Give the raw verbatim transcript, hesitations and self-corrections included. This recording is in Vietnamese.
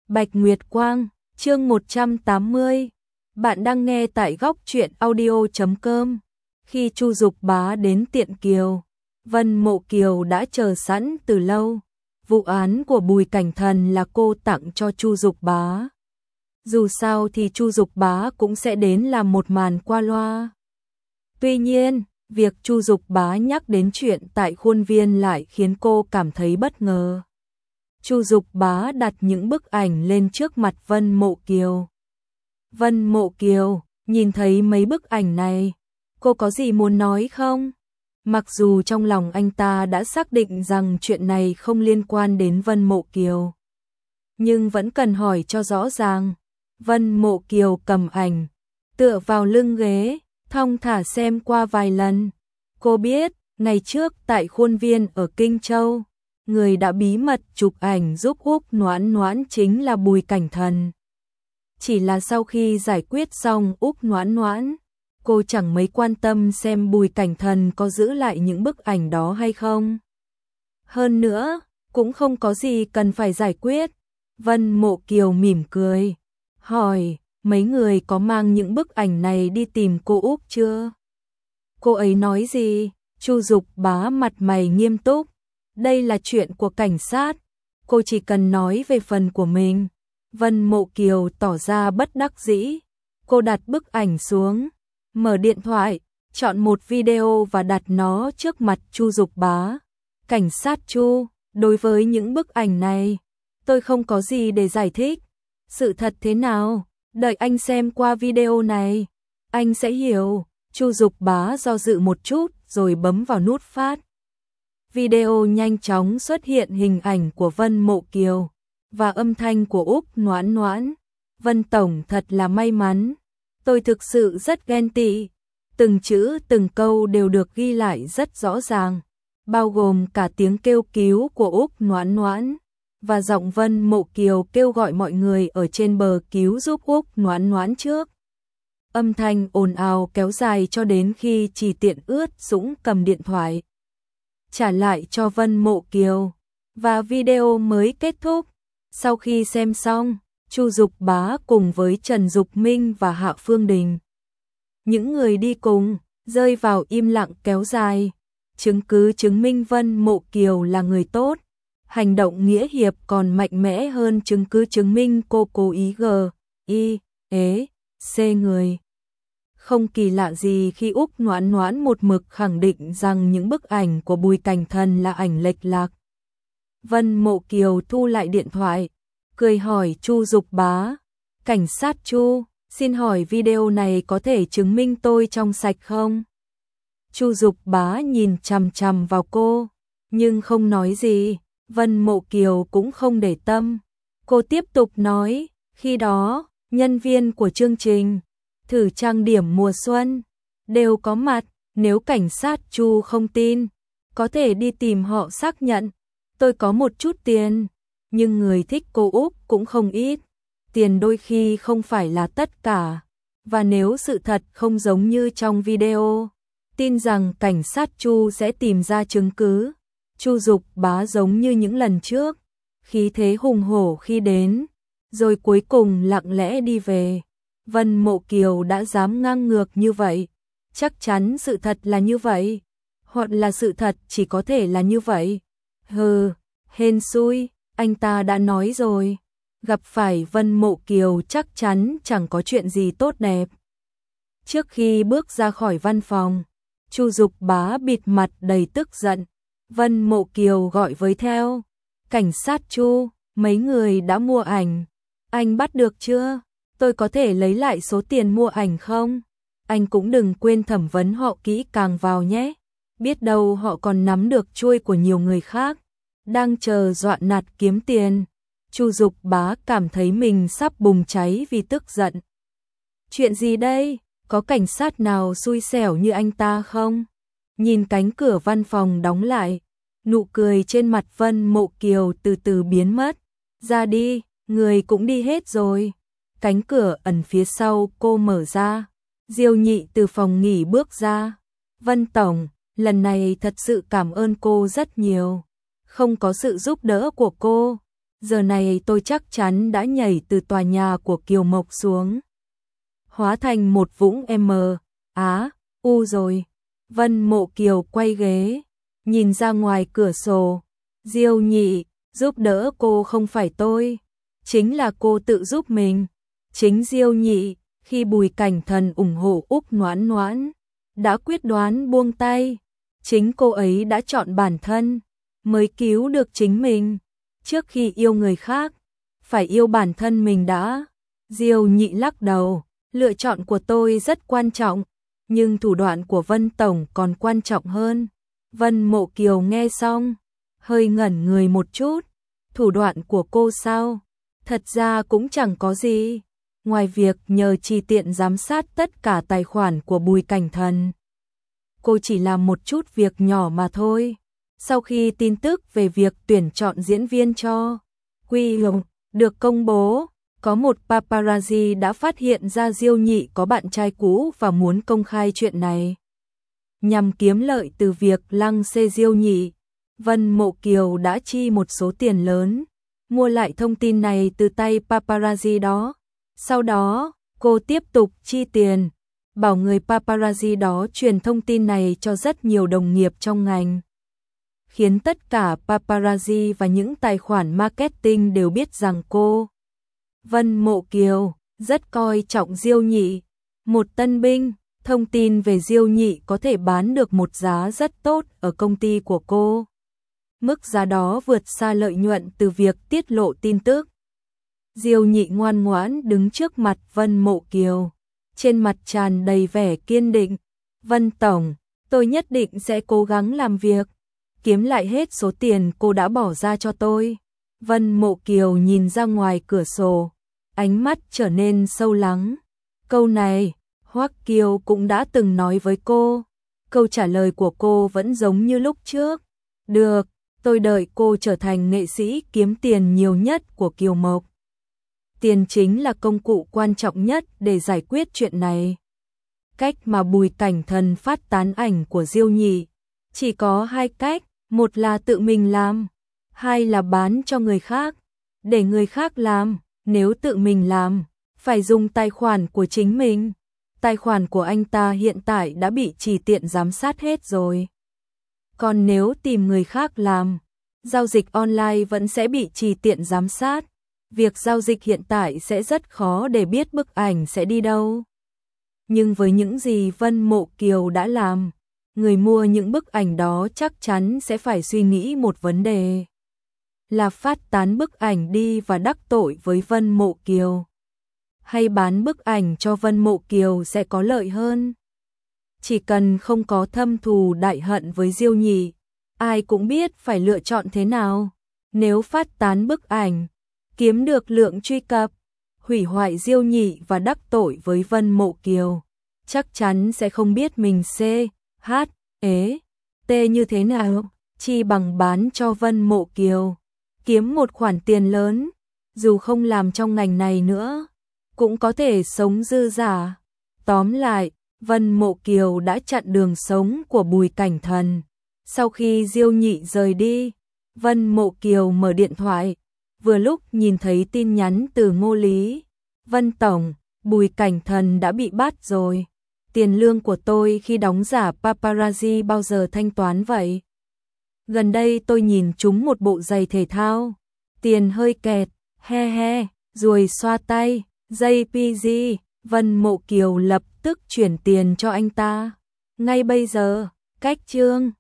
Bạch Nguyệt Quang, chương một trăm tám mươi. Bạn đang nghe tại góc truyện audio chấm com. Khi Chu Dục Bá đến Tiện Kiều, Vân Mộ Kiều đã chờ sẵn từ lâu. Vụ án của Bùi Cảnh Thần là cô tặng cho Chu Dục Bá. Dù sao thì Chu Dục Bá cũng sẽ đến làm một màn qua loa. Tuy nhiên, việc Chu Dục Bá nhắc đến chuyện tại khuôn viên lại khiến cô cảm thấy bất ngờ. Chu Dục Bá đặt những bức ảnh lên trước mặt Vân Mộ Kiều. Vân Mộ Kiều, nhìn thấy mấy bức ảnh này, cô có gì muốn nói không? Mặc dù trong lòng anh ta đã xác định rằng chuyện này không liên quan đến Vân Mộ Kiều, nhưng vẫn cần hỏi cho rõ ràng. Vân Mộ Kiều cầm ảnh, tựa vào lưng ghế, thong thả xem qua vài lần. Cô biết, ngày trước tại khuôn viên ở Kinh Châu, người đã bí mật chụp ảnh giúp Úc Noãn Noãn chính là Bùi Cảnh Thần. Chỉ là sau khi giải quyết xong Úc Noãn Noãn, cô chẳng mấy quan tâm xem Bùi Cảnh Thần có giữ lại những bức ảnh đó hay không. Hơn nữa, cũng không có gì cần phải giải quyết. Vân Mộ Kiều mỉm cười, hỏi, mấy người có mang những bức ảnh này đi tìm cô Úc chưa? Cô ấy nói gì? Chu Dục Bá mặt mày nghiêm túc. Đây là chuyện của cảnh sát, cô chỉ cần nói về phần của mình. Vân Mộ Kiều tỏ ra bất đắc dĩ. Cô đặt bức ảnh xuống, mở điện thoại, chọn một video và đặt nó trước mặt Chu Dục Bá. Cảnh sát Chu, đối với những bức ảnh này, tôi không có gì để giải thích. Sự thật thế nào? Đợi anh xem qua video này, anh sẽ hiểu. Chu Dục Bá do dự một chút rồi bấm vào nút phát. Video nhanh chóng xuất hiện hình ảnh của Vân Mộ Kiều và âm thanh của Úc Noãn Noãn. Vân Tổng thật là may mắn. Tôi thực sự rất ghen tị. Từng chữ từng câu đều được ghi lại rất rõ ràng, bao gồm cả tiếng kêu cứu của Úc Noãn Noãn và giọng Vân Mộ Kiều kêu gọi mọi người ở trên bờ cứu giúp Úc Noãn Noãn trước. Âm thanh ồn ào kéo dài cho đến khi Chỉ Tiện Ướt Dũng cầm điện thoại trả lại cho Vân Mộ Kiều và video mới kết thúc. Sau khi xem xong, Chu Dục Bá cùng với Trần Dục Minh và Hạ Phương Đình, những người đi cùng, rơi vào im lặng kéo dài. Chứng cứ chứng minh Vân Mộ Kiều là người tốt. Hành động nghĩa hiệp còn mạnh mẽ hơn chứng cứ chứng minh cô cố ý g, i, ế, c người. Không kỳ lạ gì khi Úc Noãn Noãn một mực khẳng định rằng những bức ảnh của Bùi Cảnh Thần là ảnh lệch lạc. Vân Mộ Kiều thu lại điện thoại, cười hỏi Chu Dục Bá. Cảnh sát Chu, xin hỏi video này có thể chứng minh tôi trong sạch không? Chu Dục Bá nhìn chằm chằm vào cô, nhưng không nói gì. Vân Mộ Kiều cũng không để tâm. Cô tiếp tục nói, khi đó, nhân viên của chương trình thử trang điểm mùa xuân đều có mặt. Nếu cảnh sát Chu không tin, có thể đi tìm họ xác nhận. Tôi có một chút tiền, nhưng người thích cô Úc cũng không ít. Tiền đôi khi không phải là tất cả. Và nếu sự thật không giống như trong video, tin rằng cảnh sát Chu sẽ tìm ra chứng cứ. Chu Dục Bá giống như những lần trước, khí thế hùng hổ khi đến, rồi cuối cùng lặng lẽ đi về. Vân Mộ Kiều đã dám ngang ngược như vậy, chắc chắn sự thật là như vậy, hoặc là sự thật chỉ có thể là như vậy. Hừ, hên xui, anh ta đã nói rồi, gặp phải Vân Mộ Kiều chắc chắn chẳng có chuyện gì tốt đẹp. Trước khi bước ra khỏi văn phòng, Chu Dục Bá bịt mặt đầy tức giận. Vân Mộ Kiều gọi với theo, cảnh sát Chu, mấy người đã mua ảnh, anh bắt được chưa? Tôi có thể lấy lại số tiền mua ảnh không? Anh cũng đừng quên thẩm vấn họ kỹ càng vào nhé. Biết đâu họ còn nắm được chuôi của nhiều người khác, đang chờ dọa nạt kiếm tiền. Chu Dục Bá cảm thấy mình sắp bùng cháy vì tức giận. Chuyện gì đây? Có cảnh sát nào xui xẻo như anh ta không? Nhìn cánh cửa văn phòng đóng lại, nụ cười trên mặt Vân Mộ Kiều từ từ biến mất. Ra đi, người cũng đi hết rồi. Cánh cửa ẩn phía sau cô mở ra. Diêu Nhị từ phòng nghỉ bước ra. Vân Tổng, lần này thật sự cảm ơn cô rất nhiều. Không có sự giúp đỡ của cô, giờ này tôi chắc chắn đã nhảy từ tòa nhà của Kiều Mộc xuống. Hóa thành một vũng M, Á, U rồi. Vân Mộ Kiều quay ghế, nhìn ra ngoài cửa sổ. Diêu Nhị, giúp đỡ cô không phải tôi, chính là cô tự giúp mình. Chính Diêu Nhị, khi Bùi Cảnh Thần ủng hộ Úc Noãn Noãn, đã quyết đoán buông tay. Chính cô ấy đã chọn bản thân, mới cứu được chính mình. Trước khi yêu người khác, phải yêu bản thân mình đã. Diêu Nhị lắc đầu, lựa chọn của tôi rất quan trọng, nhưng thủ đoạn của Vân Tổng còn quan trọng hơn. Vân Mộ Kiều nghe xong, hơi ngẩn người một chút. Thủ đoạn của cô sao? Thật ra cũng chẳng có gì, ngoài việc nhờ Trì Tiện giám sát tất cả tài khoản của Bùi Cảnh Thần. Cô chỉ làm một chút việc nhỏ mà thôi. Sau khi tin tức về việc tuyển chọn diễn viên cho Quy Hồng được công bố, có một paparazzi đã phát hiện ra Diêu Nhị có bạn trai cũ và muốn công khai chuyện này. Nhằm kiếm lợi từ việc lăng xê Diêu Nhị, Vân Mộ Kiều đã chi một số tiền lớn, mua lại thông tin này từ tay paparazzi đó. Sau đó, cô tiếp tục chi tiền, bảo người paparazzi đó truyền thông tin này cho rất nhiều đồng nghiệp trong ngành, khiến tất cả paparazzi và những tài khoản marketing đều biết rằng cô, Vân Mộ Kiều, rất coi trọng Diêu Nhị. Một tân binh, thông tin về Diêu Nhị có thể bán được một giá rất tốt ở công ty của cô. Mức giá đó vượt xa lợi nhuận từ việc tiết lộ tin tức. Diêu Nhị ngoan ngoãn đứng trước mặt Vân Mộ Kiều, trên mặt tràn đầy vẻ kiên định. Vân Tổng, tôi nhất định sẽ cố gắng làm việc, kiếm lại hết số tiền cô đã bỏ ra cho tôi. Vân Mộ Kiều nhìn ra ngoài cửa sổ, ánh mắt trở nên sâu lắng. Câu này, Hoắc Kiều cũng đã từng nói với cô. Câu trả lời của cô vẫn giống như lúc trước. Được, tôi đợi cô trở thành nghệ sĩ kiếm tiền nhiều nhất của Kiều Mộc. Tiền chính là công cụ quan trọng nhất để giải quyết chuyện này. Cách mà Bùi Cảnh Thần phát tán ảnh của Diêu Nhị chỉ có hai cách, một là tự mình làm, hai là bán cho người khác, để người khác làm. Nếu tự mình làm, phải dùng tài khoản của chính mình. Tài khoản của anh ta hiện tại đã bị Trì Tiện giám sát hết rồi. Còn nếu tìm người khác làm, giao dịch online vẫn sẽ bị Trì Tiện giám sát. Việc giao dịch hiện tại sẽ rất khó để biết bức ảnh sẽ đi đâu. Nhưng với những gì Vân Mộ Kiều đã làm, người mua những bức ảnh đó chắc chắn sẽ phải suy nghĩ một vấn đề, là phát tán bức ảnh đi và đắc tội với Vân Mộ Kiều, hay bán bức ảnh cho Vân Mộ Kiều sẽ có lợi hơn. Chỉ cần không có thâm thù đại hận với Diêu Nhị, ai cũng biết phải lựa chọn thế nào. Nếu phát tán bức ảnh, kiếm được lượng truy cập, hủy hoại Diêu Nhị và đắc tội với Vân Mộ Kiều, chắc chắn sẽ không biết mình C, H, E, T như thế nào, chi bằng bán cho Vân Mộ Kiều, kiếm một khoản tiền lớn, dù không làm trong ngành này nữa, cũng có thể sống dư giả. Tóm lại, Vân Mộ Kiều đã chặn đường sống của Bùi Cảnh Thần. Sau khi Diêu Nhị rời đi, Vân Mộ Kiều mở điện thoại, vừa lúc nhìn thấy tin nhắn từ Ngô Lý. Vân Tổng, Bùi Cảnh Thần đã bị bắt rồi. Tiền lương của tôi khi đóng giả paparazzi bao giờ thanh toán vậy? Gần đây tôi nhìn chúng một bộ giày thể thao. Tiền hơi kẹt, he he, ruồi xoa tay, jay pê giê. Vân Mộ Kiều lập tức chuyển tiền cho anh ta. Ngay bây giờ, cách chương